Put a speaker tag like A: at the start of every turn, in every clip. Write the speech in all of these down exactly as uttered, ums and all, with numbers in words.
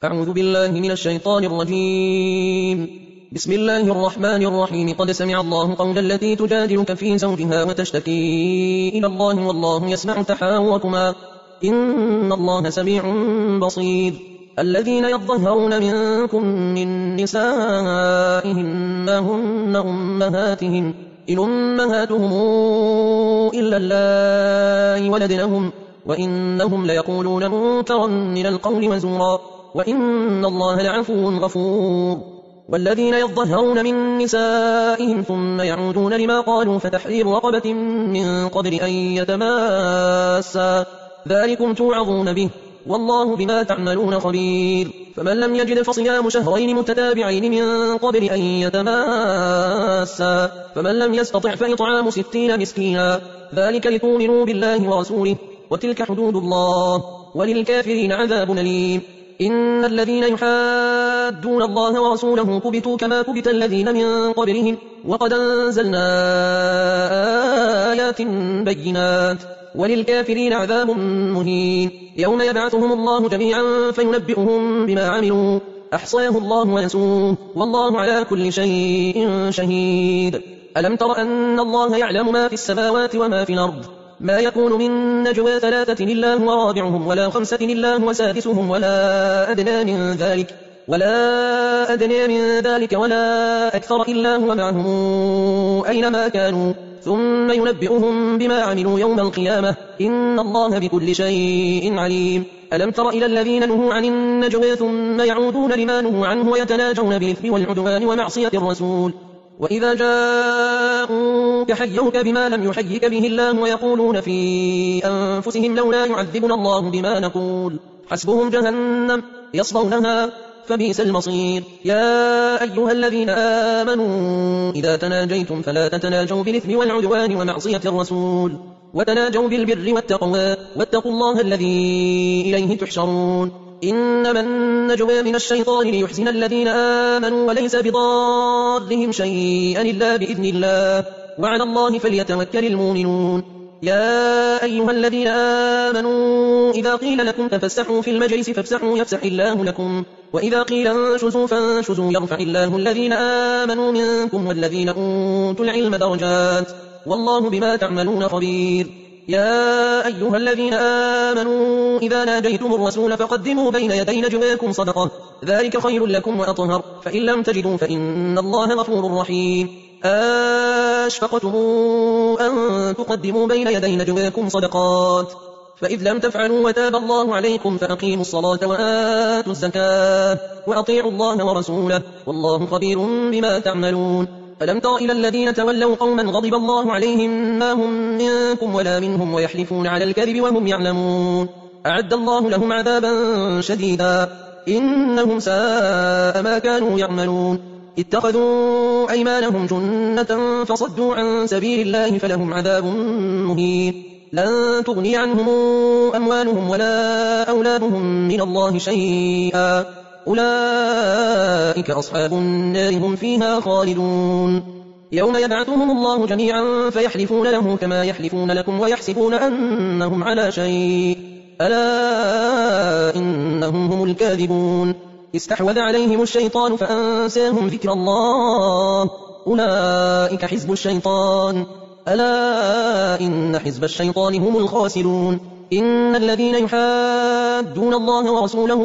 A: أعوذ بالله من الشيطان الرجيم. بسم الله الرحمن الرحيم. قد سمع الله قول التي تجادلك في زوجها وتشتكي إلى الله والله يسمع تحاوركما إن الله سميع بصير. الذين يظهرون منكم من نسائهم ما هن أمهاتهم إن أمهاتهم إلا اللائي ولدنهم وإنهم ليقولون منكرا من القول وزورا وإن الله لعفو غفور. والذين يظهرون من نسائهم ثم يعودون لما قالوا فتحرير رقبة من قبل أن يتماسا ذلكم توعظون به والله بما تعملون خبير. فمن لم يجد فصيام شهرين متتابعين من قبل أن يتماسا فمن لم يستطع فإطعام ستين مسكينا ذلك لتؤمنوا بالله ورسوله وتلك حدود الله وللكافرين عذاب أليم. إن الذين يحادون الله ورسوله كبتوا كما كبت الذين من قبلهم وقد أنزلنا آيات بينات وللكافرين عذاب مهين. يوم يبعثهم الله جميعا فينبئهم بما عملوا أحصاه الله ونسوه والله على كل شيء شهيد. ألم تر أن الله يعلم ما في السماوات وما في الأرض ما يكون من نجوى ثلاثة إلا هو رابعهم ولا خمسة إلا هو سادسهم ولا أدنى من ذلك ولا أدنى من ذلك ولا أكثر إلا هو معهم أينما كانوا ثم ينبئهم بما عملوا يوم القيامة إن الله بكل شيء عليم. ألم تر إلى الذين نهوا عن النجوى ثم يعودون لما نهوا عنه ويتناجون بالإثم والعدوان ومعصية الرسول وإذا جاءوك حيوك بما لم يحيك به الله ويقولون في أنفسهم لولا يعذبنا الله بما نقول حسبهم جهنم يصلونها فبئس المصير. يا أيها الذين آمنوا إذا تناجيتم فلا تتناجوا بالإثم والعدوان ومعصية الرسول وتناجوا بالبر والتقوى واتقوا الله الذي إليه تحشرون. إنما النجوى من الشيطان ليحزن الذين آمنوا وليس بضارهم شيئا إلا بإذن الله وعلى الله فليتوكل المؤمنون. يا أيها الذين آمنوا إذا قيل لكم تفسحوا في المجلس فافسحوا يفسح الله لكم وإذا قيل انشزوا فانشزوا يرفع الله الذين آمنوا منكم والذين أوتوا العلم درجات والله بما تعملون خبير. يا أيها الذين آمنوا إذا ناجيتم الرسول فقدموا بين يدي نجواكم صدقة ذلك خير لكم وأطهر فإن لم تجدوا فإن الله غفور رحيم. أشفقتم أن تقدموا بين يدي نجواكم صدقات فإذ لم تفعلوا وتاب الله عليكم فأقيموا الصلاة وآتوا الزكاة وأطيعوا الله ورسوله والله خبير بما تعملون. ألم تر إلى الذين تولوا قوما غضب الله عليهم ما هم منكم ولا منهم ويحلفون على الكذب وهم يعلمون أعد الله لهم عذابا شديدا إنهم ساء ما كانوا يعملون. اتخذوا أيمانهم جنة فصدوا عن سبيل الله فلهم عذاب مهين. لن تغني عنهم أموالهم ولا أولادهم من الله شيئا أولئك أصحاب النار هم فيها خالدون. يوم يبعثهم الله جميعا فيحلفون له كما يحلفون لكم ويحسبون أنهم على شيء ألا إنهم هم الكاذبون. استحوذ عليهم الشيطان فأنساهم ذكر الله أولئك حزب الشيطان ألا إن حزب الشيطان هم الخاسرون. إن الذين يحادون الله ورسوله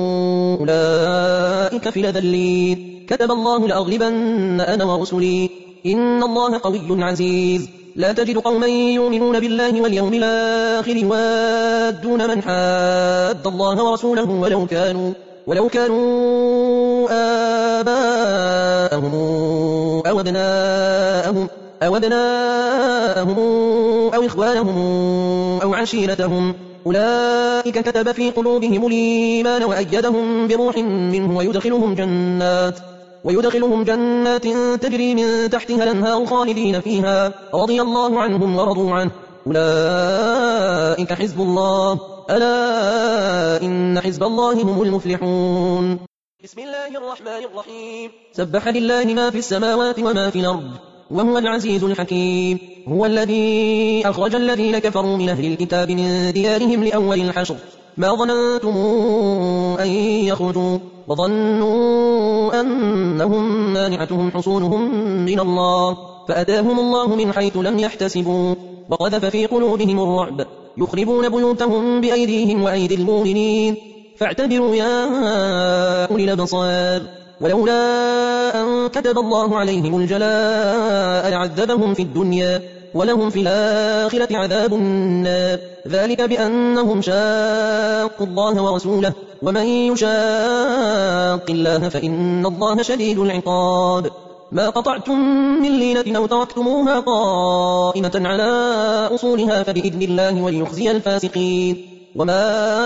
A: أولئك في الأذلين كتب الله لأغلبن أنا ورسلي إن الله قوي عزيز. لا تجد قوما يؤمنون بالله واليوم الآخر يوادون من حاد الله ورسوله ولو كانوا ولو كانوا آباءهم أو أبناءهم أو أبناءهم أو إخوانهم أو عشيرتهم أولئك كتب في قلوبهم الإيمان وأيدهم بروح منه ويدخلهم جنات ويدخلهم جنات تجري من تحتها الأنهار خالدين فيها رضي الله عنهم ورضوا عنه أولئك حزب الله ألا إن حزب الله هم المفلحون. بسم الله الرحمن الرحيم. سبح لله ما في السماوات وما في الأرض وهو العزيز الحكيم. هو الذي أخرج الذين كفروا من أهل الكتاب من ديارهم لأول الحشر ما ظننتم أن يخرجوا وظنوا أنهم مانعتهم حصونهم من الله فأتاهم الله من حيث لم يحتسبوا وقذف في قلوبهم الرعب يخربون بيوتهم بأيديهم وأيدي المؤمنين فاعتبروا يا أولي الأبصار ولولا أن كتب الله عليهم الجلاء لعذبهم في الدنيا ولهم في الآخرة عذاب النار ذلك بأنهم شاقوا الله ورسوله ومن يشاق الله فإن الله شديد العقاب ما قطعتم من لينة أو تركتموها قائمة على أصولها فبإذن الله وليخزي الفاسقين وما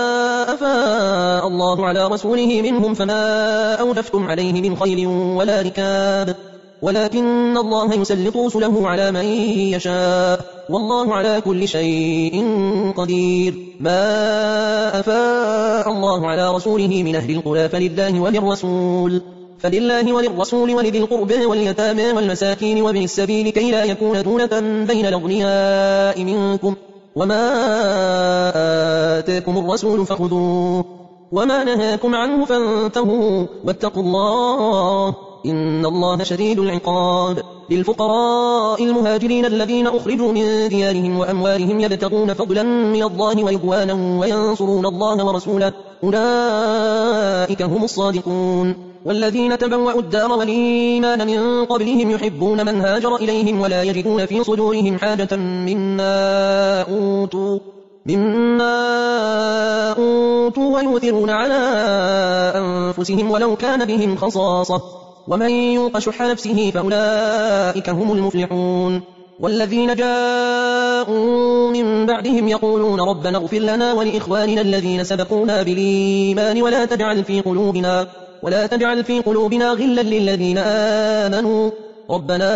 A: أفاء الله على رسوله منهم فما أوجفتم عليه من خير ولا ركاب ولكن الله يسلط رسله على من يشاء والله على كل شيء قدير ما أفاء الله على رسوله من أهل القرى فلله وللرسول فلله وللرسول ولذي القربى واليتامى والمساكين وابن السبيل كي لا يكون دولة بين الأغنياء منكم وما آتاكم الرسول فخذوه وما نهاكم عنه فانتهوا واتقوا الله إن الله شديد العقاب للفقراء المهاجرين الذين أخرجوا من ديارهم وأموالهم يبتغون فضلا من الله ورضوانا وينصرون الله ورسوله أولئك هم الصادقون والذين تبوأوا الدار والإيمان من قبلهم يحبون من هاجر إليهم ولا يجدون في صدورهم حاجة مما أوتوا مما أوتوا ويؤثرون على أنفسهم ولو كان بهم خصاصة ومن يوق شح نفسه فأولئك هم المفلحون والذين جاءوا من بعدهم يقولون ربنا اغفر لنا ولإخواننا الذين سبقونا بالإيمان ولا تجعل في قلوبنا ولا تجعل في قلوبنا غلا للذين آمنوا ربنا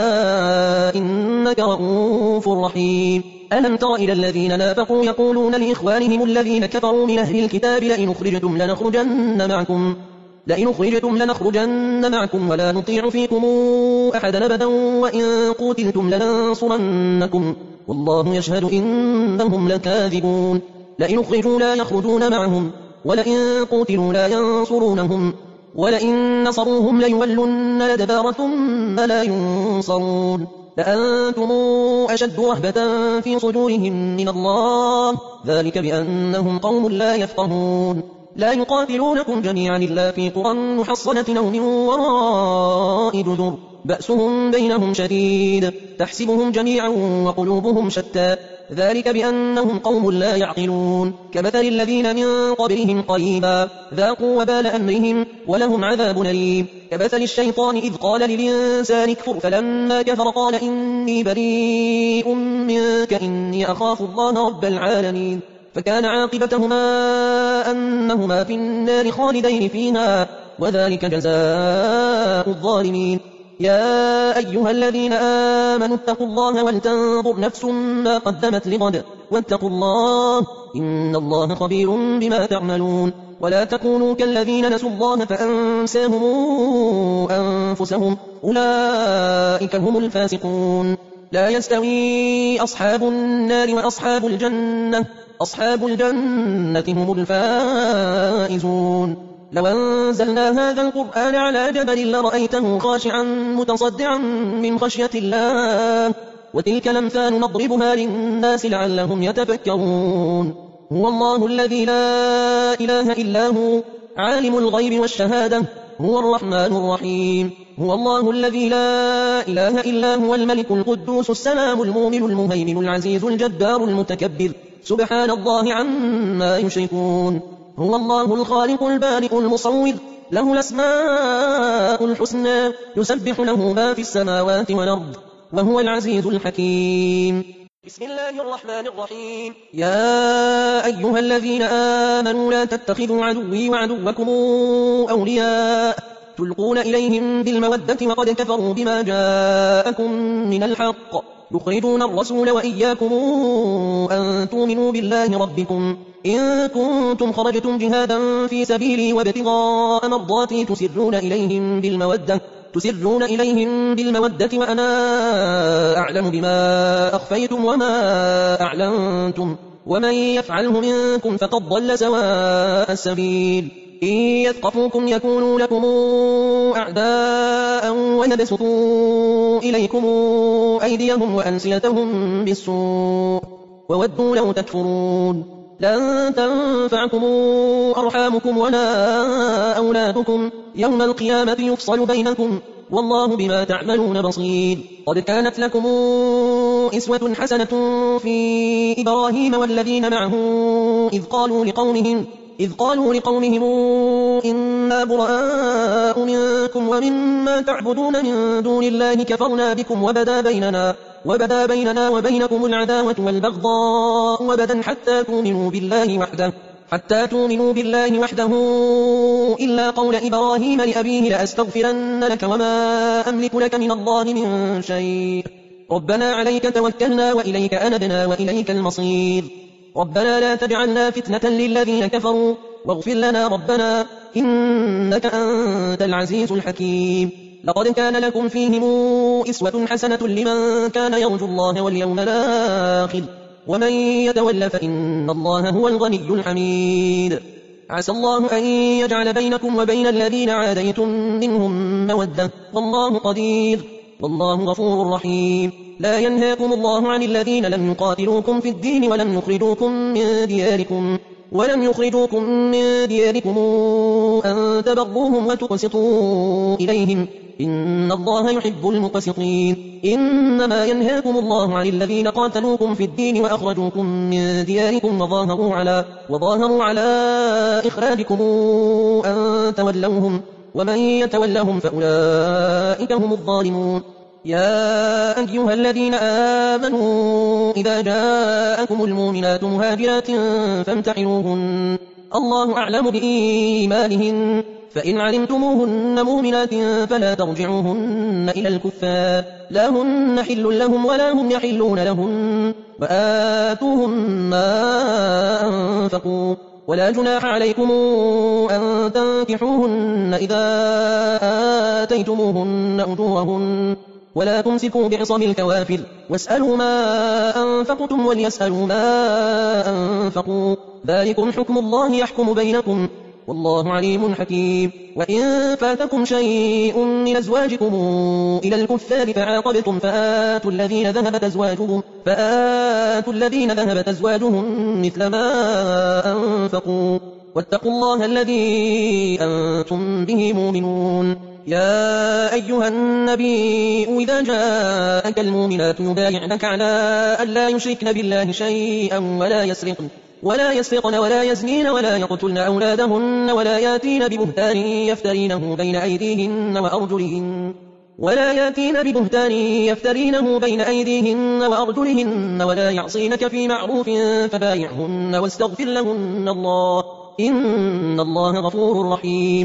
A: إنك رؤوف رحيم ألم تر إلى الذين نافقوا يقولون لإخوانهم الذين كفروا من أهل الكتاب لئن أخرجتم لنخرجن معكم لئن أخرجتم لنخرجن معكم ولا نطيع فيكم أحدا أبدا وإن قتلتم لننصرنكم والله يشهد إنهم لكاذبون لئن أخرجوا لا يخرجون معهم ولئن قتلوا لا ينصرونهم ولئن نصروهم ليولن الأدبار ثم لا ينصرون لأنتم أشد رهبة في صدورهم من الله ذلك بأنهم قوم لا يفقهون لا يقاتلونكم جميعا إلا في قرى محصنة أو من وراء جدر بأسهم بينهم شديد تحسبهم جميعا وقلوبهم شتى ذلك بأنهم قوم لا يعقلون كمثل الذين من قبلهم قريبا ذاقوا وبال أمرهم ولهم عذاب أليم كمثل الشيطان إذ قال للإنسان اكفر فلما كفر قال إني بريء منك إني أخاف الله رب العالمين فكان عاقبتهما أنهما في النار خالدين فيها وذلك جزاء الظالمين يا أيها الذين آمنوا اتقوا الله ولتنظر نفس ما قدمت لغد واتقوا الله إن الله خبير بما تعملون ولا تكونوا كالذين نسوا الله فأنساهم أنفسهم أولئك هم الفاسقون لا يستوي أصحاب النار وأصحاب الجنة أصحاب الجنة هم الفائزون لو أنزلنا هذا القرآن على جبل لرأيته خاشعا متصدعا من خشية الله وتلك الأمثال نضربها للناس لعلهم يتفكرون هو الله الذي لا إله إلا هو عالم الغيب والشهادة هو الرحمن الرحيم هو الله الذي لا إله إلا هو الملك القدوس السلام المؤمن المهيمن العزيز الجبار المتكبر سبحان الله عما يشركون هو الله الخالق البارئ المصور له الأسماء الحسنى يسبح له ما في السماوات والأرض وهو العزيز الحكيم بسم الله الرحمن الرحيم يا أيها الذين آمنوا لا تتخذوا عدوي وعدوكم أولياء تلقون إليهم بالمودة وقد كفروا بما جاءكم من الحق يخرجون الرسول وإياكم أن تؤمنوا بالله ربكم إن كنتم خرجتم جهادا في سبيلي وابتغاء مرضاتي تسرون إليهم بالمودة تسرون إليهم بالمودة وأنا أعلم بما أخفيتم وما أعلنتم ومن يفعله منكم فقد ضل سواء السبيل إن يثقفوكم يكونوا لكم أعداء ويبسطوا إليكم أيديهم وألسنتهم بالسوء وودوا لو تكفرون لن تنفعكم أرحامكم ولا أولادكم يوم القيامة يفصل بينكم والله بما تعملون بصير قد كانت لكم إسوة حسنة في إبراهيم والذين معه إذ قالوا لقومهم إذ قالوا لقومهم إنا براء منكم ومما تعبدون من دون الله كفرنا بكم وبدا بيننا وبدا بيننا وبينكم العداوة والبغضاء وبدا حتى تؤمنوا بالله وحده حتى تؤمنوا بالله وحده إلا قول إبراهيم لأبيه لأستغفرن لك وما أملك لك من الله من شيء ربنا عليك توكلنا وإليك أنبنا وإليك المصير ربنا لا تجعلنا فتنة للذين كفروا واغفر لنا ربنا إنك أنت العزيز الحكيم لقد كان لكم فيهم إسوة حسنة لمن كان يرجو الله واليوم الآخر ومن يتول فإن الله هو الغني الحميد عسى الله أن يجعل بينكم وبين الذين عاديتم منهم مودة والله قدير والله غفور رحيم لا ينهاكم الله عن الذين لم يقاتلوكم في الدين ولم يخرجوكم من دياركم ولم يخرجوكم من دياركم أن تبروهم وتقسطوا إليهم إن الله يحب المقسطين إنما ينهاكم الله عن الذين قاتلوكم في الدين وأخرجوكم من دياركم وظاهروا على, وظاهروا على إخراجكم أن تولوهم ومن يتولهم فأولئك هم الظالمون يا أيها الذين آمنوا إذا جاءكم المؤمنات مهاجرات فامتحنوهن الله أعلم بإيمانهن فإن علمتموهن مؤمنات فلا ترجعوهن إلى الكفار لا هن حل لهم ولا هم يحلون لهم وآتوهم ما أنفقوا ولا جناح عليكم أن تنكحوهن إذا آتيتموهن أجورهن ولا تمسكوا بعصم الكوافر واسألوا ما أنفقتم وليسألوا ما أنفقوا ذلكم حكم الله يحكم بينكم والله عليم حكيم وإن فاتكم شيء من أزواجكم إلى الكفار فعاقبتم فآتوا الذين ذهبت أزواجهم فآتوا الذين ذهبت أزواجهم مثل ما أنفقوا واتقوا الله الذي أنتم به مؤمنون يا أيها النبي إذا جاءك المؤمنات يبايعنك على أن لا يشركن بالله شيئا ولا يسرقن ولا يسرقن ولا يزنين ولا يقتلن أولادهن ولا ياتين ببهتان يفترينه بين أيديهن وأرجلهن ولا ياتين ببهتان يفترينه بين أيديهن وأرجلهن ولا يعصينك في معروف فبايعهن واستغفر لهن الله إن الله غفور رحيم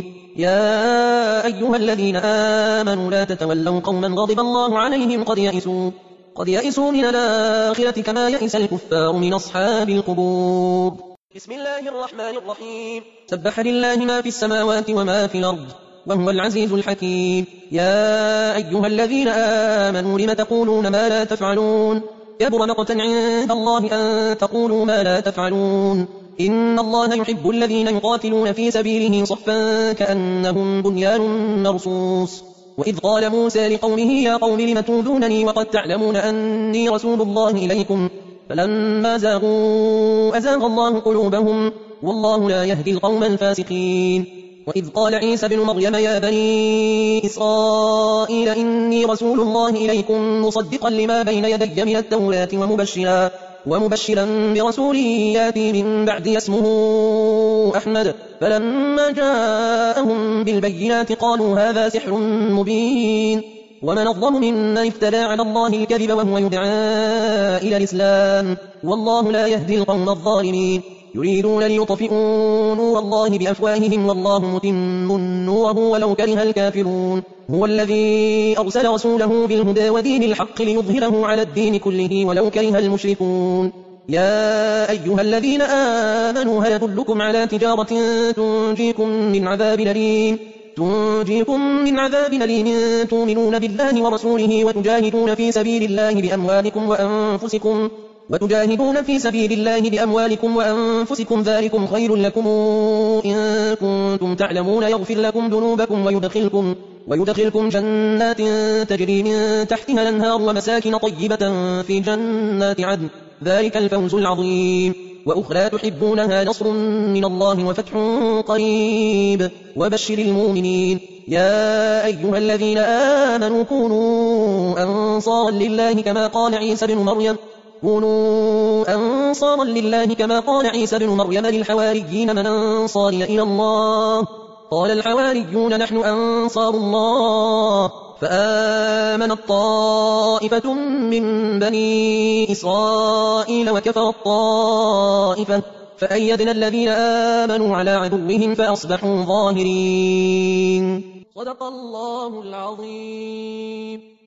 A: يا أيها الذين آمنوا لا تتولوا قوما غضب الله عليهم قد يئسوا قد يئسوا من الآخرة كما يئس الكفار من أصحاب القبور بسم الله الرحمن الرحيم سبح لله ما في السماوات وما في الأرض وهو العزيز الحكيم يا أيها الذين آمنوا لم تقولون ما لا تفعلون كبر مقتا عند الله أن تقولوا ما لا تفعلون إن الله يحب الذين يقاتلون في سبيله صفا كأنهم بنيان مرصوص وإذ قال موسى لقومه يا قوم لم تؤذونني وقد تعلمون أني رسول الله إليكم فلما زاغوا أزاغ الله قلوبهم والله لا يهدي القوم الفاسقين وإذ قال عيسى بن مريم يا بني إسرائيل إني رسول الله إليكم مصدقا لما بين يدي من التوراة ومبشرا ومبشرا برسول ياتي من بعد اسمه أحمد فلما جاءهم بالبينات قالوا هذا سحر مبين ومن أظلم ممن افترى على الله الكذب وهو يدعى إلى الإسلام والله لا يهدي القوم الظالمين يريدون ليطفئوا نور الله بأفواههم والله متم نوره ولو كره الكافرون هو الذي أرسل رسوله بالهدى ودين الحق ليظهره على الدين كله ولو كره المشركون يا أيها الذين آمنوا هل أدلكم على تجارة تنجيكم من عذاب أليم تنجيكم من عذاب أليم تؤمنون بالله ورسوله وتجاهدون في سبيل الله بأموالكم وأنفسكم وتجاهدون في سبيل الله بأموالكم وأنفسكم ذلكم خير لكم إن كنتم تعلمون يغفر لكم ذنوبكم ويدخلكم, ويدخلكم جنات تجري من تحتها الأنهار ومساكن طيبة في جنات عدن ذلك الفوز العظيم. وأخرى تحبونها نصر من الله وفتح قريب وبشر المؤمنين. يا أيها الذين آمنوا كونوا أنصارا لله كما قال عيسى بن مريم كونوا أنصارا لله كما قال عيسى بن مريم للحواريين من أنصاري إلى الله قال الحواريون نحن أنصار الله فآمنت طائفة من بني إسرائيل وكفر الطائفة فأيدنا الذين آمنوا على عدوهم فأصبحوا ظاهرين. صدق الله العظيم.